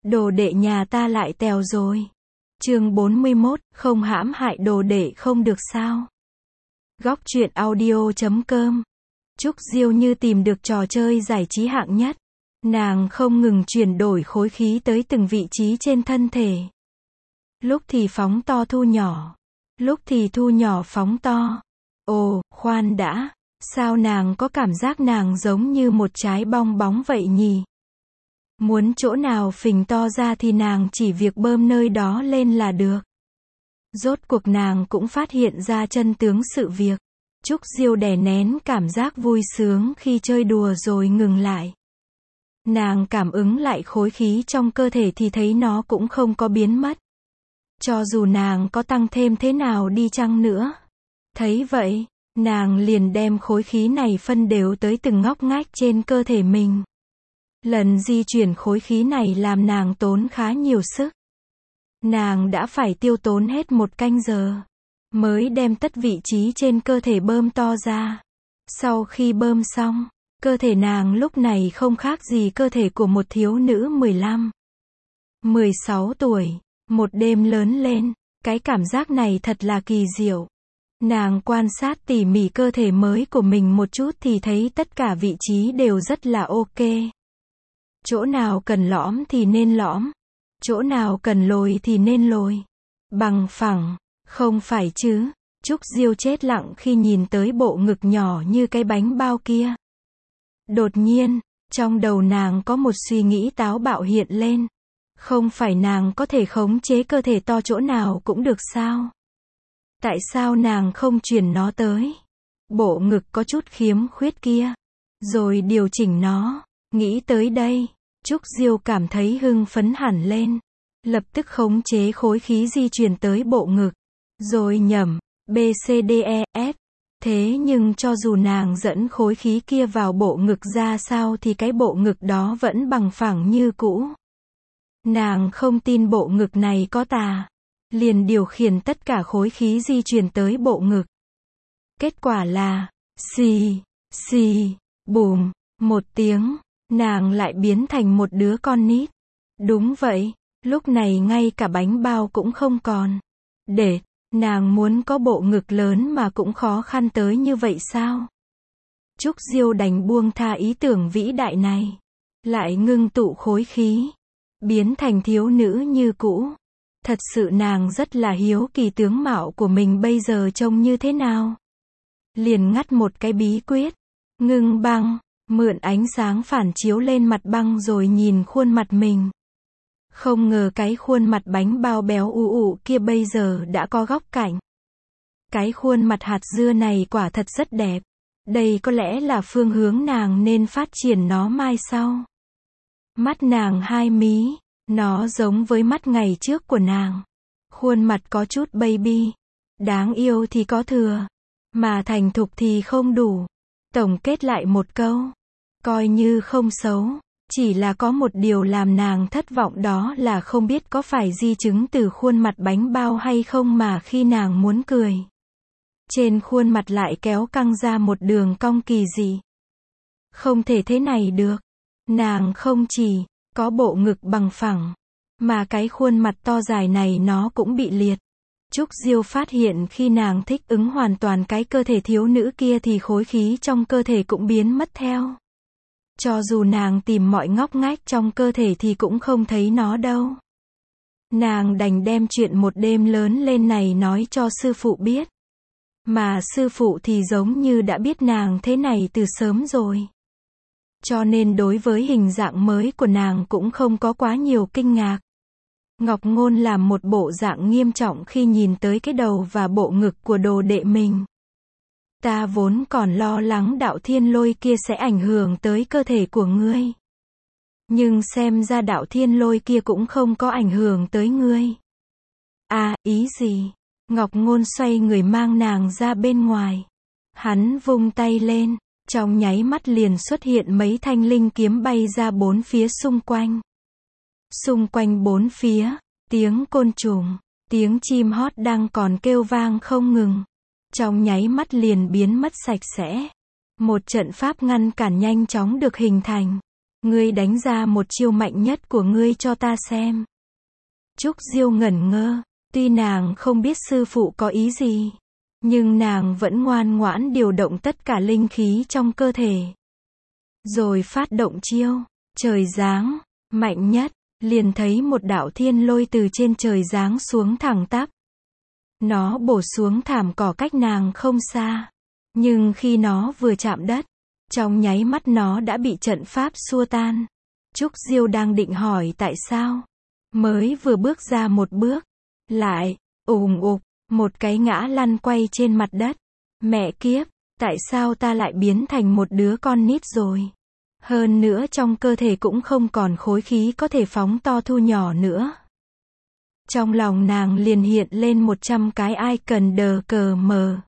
Đồ đệ nhà ta lại tèo rồi. Chương 41, không hãm hại đồ đệ không được sao. Góc truyện audio.com. Trúc Diêu như tìm được trò chơi giải trí hạng nhất. Nàng không ngừng chuyển đổi khối khí tới từng vị trí trên thân thể. Lúc thì phóng to thu nhỏ. Lúc thì thu nhỏ phóng to. Ồ, khoan đã. Sao nàng có cảm giác nàng giống như một trái bong bóng vậy nhỉ? Muốn chỗ nào phình to ra thì nàng chỉ việc bơm nơi đó lên là được. Rốt cuộc nàng cũng phát hiện ra chân tướng sự việc. Trúc Diêu đè nén cảm giác vui sướng khi chơi đùa rồi ngừng lại. Nàng cảm ứng lại khối khí trong cơ thể thì thấy nó cũng không có biến mất. Cho dù nàng có tăng thêm thế nào đi chăng nữa. Thấy vậy, nàng liền đem khối khí này phân đều tới từng ngóc ngách trên cơ thể mình. Lần di chuyển khối khí này làm nàng tốn khá nhiều sức. Nàng đã phải tiêu tốn hết 1 canh giờ, mới đem tất vị trí trên cơ thể bơm to ra. Sau khi bơm xong, cơ thể nàng lúc này không khác gì cơ thể của một thiếu nữ 15, 16 tuổi, một đêm lớn lên. Cái cảm giác này thật là kỳ diệu. Nàng quan sát tỉ mỉ cơ thể mới của mình một chút thì thấy tất cả vị trí đều rất là ok. Chỗ nào cần lõm thì nên lõm. Chỗ nào cần lồi thì nên lồi. Bằng phẳng, không phải chứ. Trúc Diêu chết lặng khi nhìn tới bộ ngực nhỏ như cái bánh bao kia. Đột nhiên, trong đầu nàng có một suy nghĩ táo bạo hiện lên. Không phải nàng có thể khống chế cơ thể to chỗ nào cũng được sao? Tại sao nàng không chuyển nó tới bộ ngực có chút khiếm khuyết kia, rồi điều chỉnh nó? Nghĩ tới đây, Trúc Diêu cảm thấy hưng phấn hẳn lên. Lập tức khống chế khối khí di chuyển tới bộ ngực. Rồi nhẩm, B, C, D, E, F. Thế nhưng cho dù nàng dẫn khối khí kia vào bộ ngực ra sao thì cái bộ ngực đó vẫn bằng phẳng như cũ. Nàng không tin bộ ngực này có tà. Liền điều khiển tất cả khối khí di chuyển tới bộ ngực. Kết quả là, xì, xì, bùm, một tiếng, nàng lại biến thành một đứa con nít. Đúng vậy, lúc này ngay cả bánh bao cũng không còn. Để, nàng muốn có bộ ngực lớn mà cũng khó khăn tới như vậy sao? Trúc Diêu đành buông tha ý tưởng vĩ đại này. Lại ngưng tụ khối khí. Biến thành thiếu nữ như cũ. Thật sự nàng rất là hiếu kỳ tướng mạo của mình bây giờ trông như thế nào. Liền ngắt một cái bí quyết. Ngưng băng, mượn ánh sáng phản chiếu lên mặt băng rồi nhìn khuôn mặt mình. Không ngờ cái khuôn mặt bánh bao béo ù ù kia bây giờ đã có góc cạnh. Cái khuôn mặt hạt dưa này quả thật rất đẹp. Đây có lẽ là phương hướng nàng nên phát triển nó mai sau. Mắt nàng hai mí. Nó giống với mắt ngày trước của nàng. Khuôn mặt có chút baby. Đáng yêu thì có thừa. Mà thành thục thì không đủ. Tổng kết lại một câu. Coi như không xấu. Chỉ là có một điều làm nàng thất vọng, đó là không biết có phải di chứng từ khuôn mặt bánh bao hay không mà khi nàng muốn cười. Trên khuôn mặt lại kéo căng ra một đường cong kỳ dị. Không thể thế này được. Nàng không chỉ có bộ ngực bằng phẳng, mà cái khuôn mặt to dài này nó cũng bị liệt. Trúc Diêu phát hiện khi nàng thích ứng hoàn toàn cái cơ thể thiếu nữ kia thì khối khí trong cơ thể cũng biến mất theo. Cho dù nàng tìm mọi ngóc ngách trong cơ thể thì cũng không thấy nó đâu. Nàng đành đem chuyện một đêm lớn lên này nói cho sư phụ biết. Mà sư phụ thì giống như đã biết nàng thế này từ sớm rồi. Cho nên đối với hình dạng mới của nàng cũng không có quá nhiều kinh ngạc. Ngọc Ngôn làm một bộ dạng nghiêm trọng khi nhìn tới cái đầu và bộ ngực của đồ đệ mình. Ta vốn còn lo lắng đạo thiên lôi kia sẽ ảnh hưởng tới cơ thể của ngươi. Nhưng xem ra đạo thiên lôi kia cũng không có ảnh hưởng tới ngươi. À, ý gì? Ngọc Ngôn xoay người mang nàng ra bên ngoài. Hắn vung tay lên. Trong nháy mắt liền xuất hiện mấy thanh linh kiếm bay ra bốn phía xung quanh. Xung quanh bốn phía, tiếng côn trùng, tiếng chim hót đang còn kêu vang không ngừng. Trong nháy mắt liền biến mất sạch sẽ. Một trận pháp ngăn cản nhanh chóng được hình thành. Ngươi đánh ra một chiêu mạnh nhất của ngươi cho ta xem. Trúc Diêu ngẩn ngơ, tuy nàng không biết sư phụ có ý gì, nhưng nàng vẫn ngoan ngoãn điều động tất cả linh khí trong cơ thể. Rồi phát động chiêu, trời giáng, mạnh nhất, liền thấy một đạo thiên lôi từ trên trời giáng xuống thẳng tắp. Nó bổ xuống thảm cỏ cách nàng không xa. Nhưng khi nó vừa chạm đất, trong nháy mắt nó đã bị trận pháp xua tan. Trúc Diêu đang định hỏi tại sao. Mới vừa bước ra một bước. Lại, ùng ục, một cái ngã lăn quay trên mặt đất. Mẹ kiếp, tại sao ta lại biến thành một đứa con nít rồi? Hơn nữa trong cơ thể cũng không còn khối khí có thể phóng to thu nhỏ nữa. Trong lòng nàng liền hiện lên 100 cái icon đờ cờ mờ.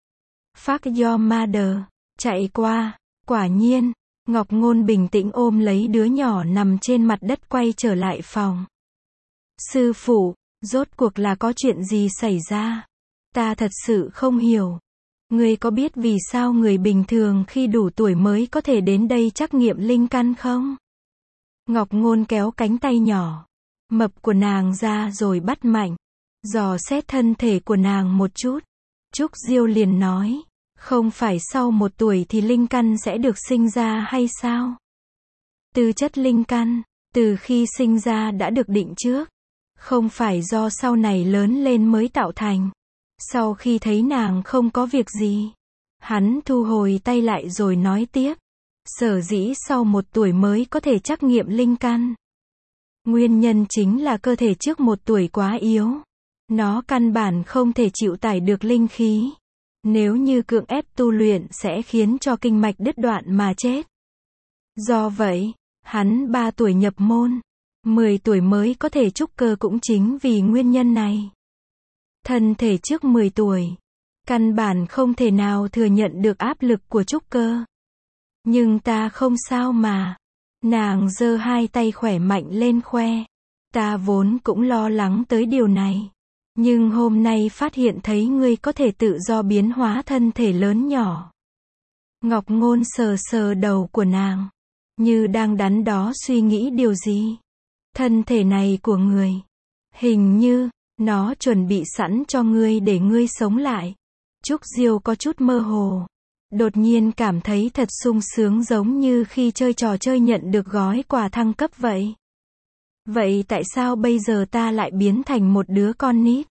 Fuck your mother, chạy qua, quả nhiên, Ngọc Ngôn bình tĩnh ôm lấy đứa nhỏ nằm trên mặt đất quay trở lại phòng. Sư phụ, rốt cuộc là có chuyện gì xảy ra? Ta thật sự không hiểu. Ngươi có biết vì sao người bình thường khi đủ tuổi mới có thể đến đây trắc nghiệm linh căn không? Ngọc Ngôn kéo cánh tay nhỏ, mập của nàng ra rồi bắt mạnh, dò xét thân thể của nàng một chút. Trúc Diêu liền nói, không phải sau 1 tuổi thì linh căn sẽ được sinh ra hay sao? Tư chất linh căn, từ khi sinh ra đã được định trước, không phải do sau này lớn lên mới tạo thành. Sau khi thấy nàng không có việc gì, hắn thu hồi tay lại rồi nói tiếp, sở dĩ sau 1 tuổi mới có thể trắc nghiệm linh căn. Nguyên nhân chính là cơ thể trước 1 tuổi quá yếu. Nó căn bản không thể chịu tải được linh khí. Nếu như cưỡng ép tu luyện sẽ khiến cho kinh mạch đứt đoạn mà chết. Do vậy, hắn 3 tuổi nhập môn, 10 tuổi mới có thể trúc cơ cũng chính vì nguyên nhân này. Thân thể trước 10 tuổi, căn bản không thể nào thừa nhận được áp lực của trúc cơ. Nhưng ta không sao mà. Nàng giơ 2 tay khỏe mạnh lên khoe. Ta vốn cũng lo lắng tới điều này. Nhưng hôm nay phát hiện thấy ngươi có thể tự do biến hóa thân thể lớn nhỏ. Ngọc Ngôn sờ sờ đầu của nàng, như đang đắn đo suy nghĩ điều gì. Thân thể này của người, hình như, nó chuẩn bị sẵn cho ngươi để ngươi sống lại. Trúc Diêu có chút mơ hồ. Đột nhiên cảm thấy thật sung sướng giống như khi chơi trò chơi nhận được gói quà thăng cấp vậy. Vậy tại sao bây giờ ta lại biến thành một đứa con nít?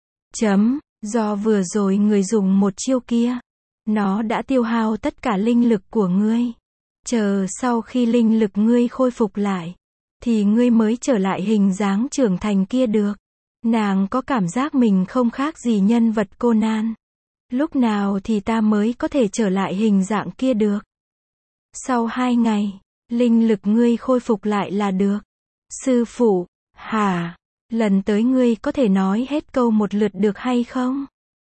Do vừa rồi người dùng một chiêu kia. Nó đã tiêu hao tất cả linh lực của ngươi. Chờ sau khi linh lực ngươi khôi phục lại, thì ngươi mới trở lại hình dáng trưởng thành kia được. Nàng có cảm giác mình không khác gì nhân vật Conan. Lúc nào thì ta mới có thể trở lại hình dạng kia được? Sau 2 ngày, linh lực ngươi khôi phục lại là được. Sư phụ, hả? Lần tới ngươi có thể nói hết câu một lượt được hay không?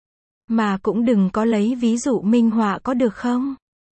Mà cũng đừng có lấy ví dụ minh họa có được không?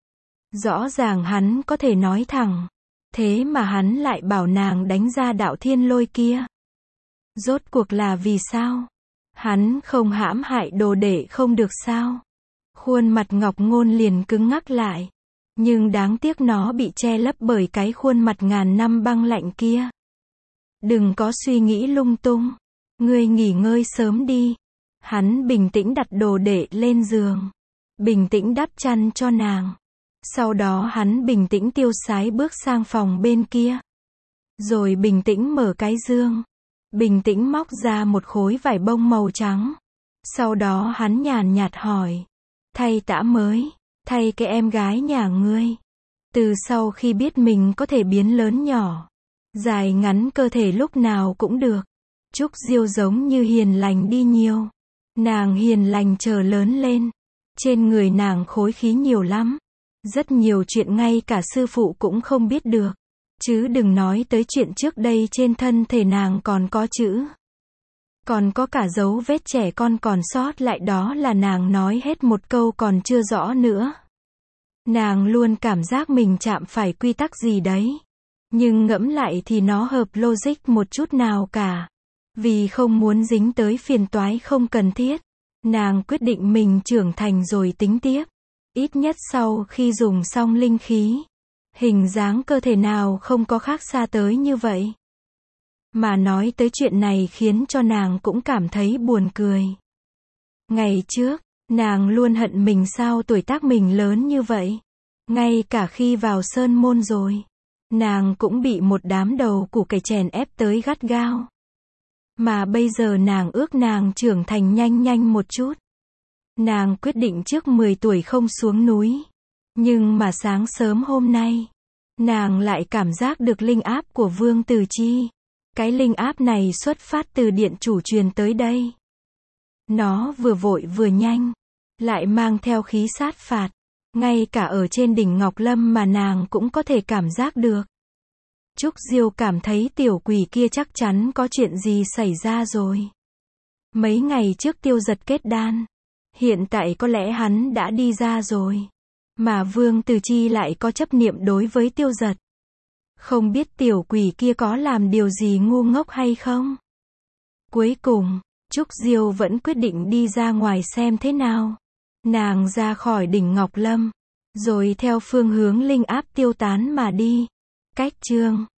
Rõ ràng hắn có thể nói thẳng. Thế mà hắn lại bảo nàng đánh ra đạo thiên lôi kia. Rốt cuộc là vì sao? Hắn không hãm hại đồ đệ không được sao? Khuôn mặt Ngọc Ngôn liền cứng ngắc lại. Nhưng đáng tiếc nó bị che lấp bởi cái khuôn mặt ngàn năm băng lạnh kia. Đừng có suy nghĩ lung tung. Ngươi nghỉ ngơi sớm đi. Hắn bình tĩnh đặt đồ đệ lên giường. Bình tĩnh đắp chăn cho nàng. Sau đó hắn bình tĩnh tiêu sái bước sang phòng bên kia. Rồi bình tĩnh mở cái giường. Bình tĩnh móc ra một khối vải bông màu trắng. Sau đó hắn nhàn nhạt hỏi. Thay tã mới, thay cái em gái nhà ngươi. Từ sau khi biết mình có thể biến lớn nhỏ, dài ngắn cơ thể lúc nào cũng được. Trúc Diêu giống như hiền lành đi nhiều. Nàng hiền lành chờ lớn lên. Trên người nàng khối khí nhiều lắm. Rất nhiều chuyện ngay cả sư phụ cũng không biết được. Chứ đừng nói tới chuyện trước đây trên thân thể nàng còn có chữ. Còn có cả dấu vết trẻ con còn sót lại, đó là nàng nói hết một câu còn chưa rõ nữa. Nàng luôn cảm giác mình chạm phải quy tắc gì đấy. Nhưng ngẫm lại thì nó hợp logic một chút nào cả. Vì không muốn dính tới phiền toái không cần thiết, nàng quyết định mình trưởng thành rồi tính tiếp. Ít nhất sau khi dùng xong linh khí, Hình dáng cơ thể nào không có khác xa tới như vậy. Mà nói tới chuyện này khiến cho nàng cũng cảm thấy buồn cười. Ngày trước, nàng luôn hận mình sao tuổi tác mình lớn như vậy. Ngay cả khi vào sơn môn rồi, nàng cũng bị một đám đầu củ cải chèn ép tới gắt gao. Mà bây giờ nàng ước nàng trưởng thành nhanh nhanh một chút. Nàng quyết định trước 10 tuổi không xuống núi. Nhưng mà sáng sớm hôm nay, nàng lại cảm giác được linh áp của Vương Tử Chi. Cái linh áp này xuất phát từ điện chủ truyền tới đây. Nó vừa vội vừa nhanh, lại mang theo khí sát phạt. Ngay cả ở trên đỉnh Ngọc Lâm mà nàng cũng có thể cảm giác được. Trúc Diêu cảm thấy tiểu quỷ kia chắc chắn có chuyện gì xảy ra rồi. Mấy ngày trước Tiêu Giật kết đan. Hiện tại có lẽ hắn đã đi ra rồi. Mà Vương Tử Chi lại có chấp niệm đối với Tiêu Giật. Không biết tiểu quỷ kia có làm điều gì ngu ngốc hay không? Cuối cùng, Trúc Diêu vẫn quyết định đi ra ngoài xem thế nào. Nàng ra khỏi đỉnh Ngọc Lâm, rồi theo phương hướng linh áp tiêu tán mà đi. Cách chương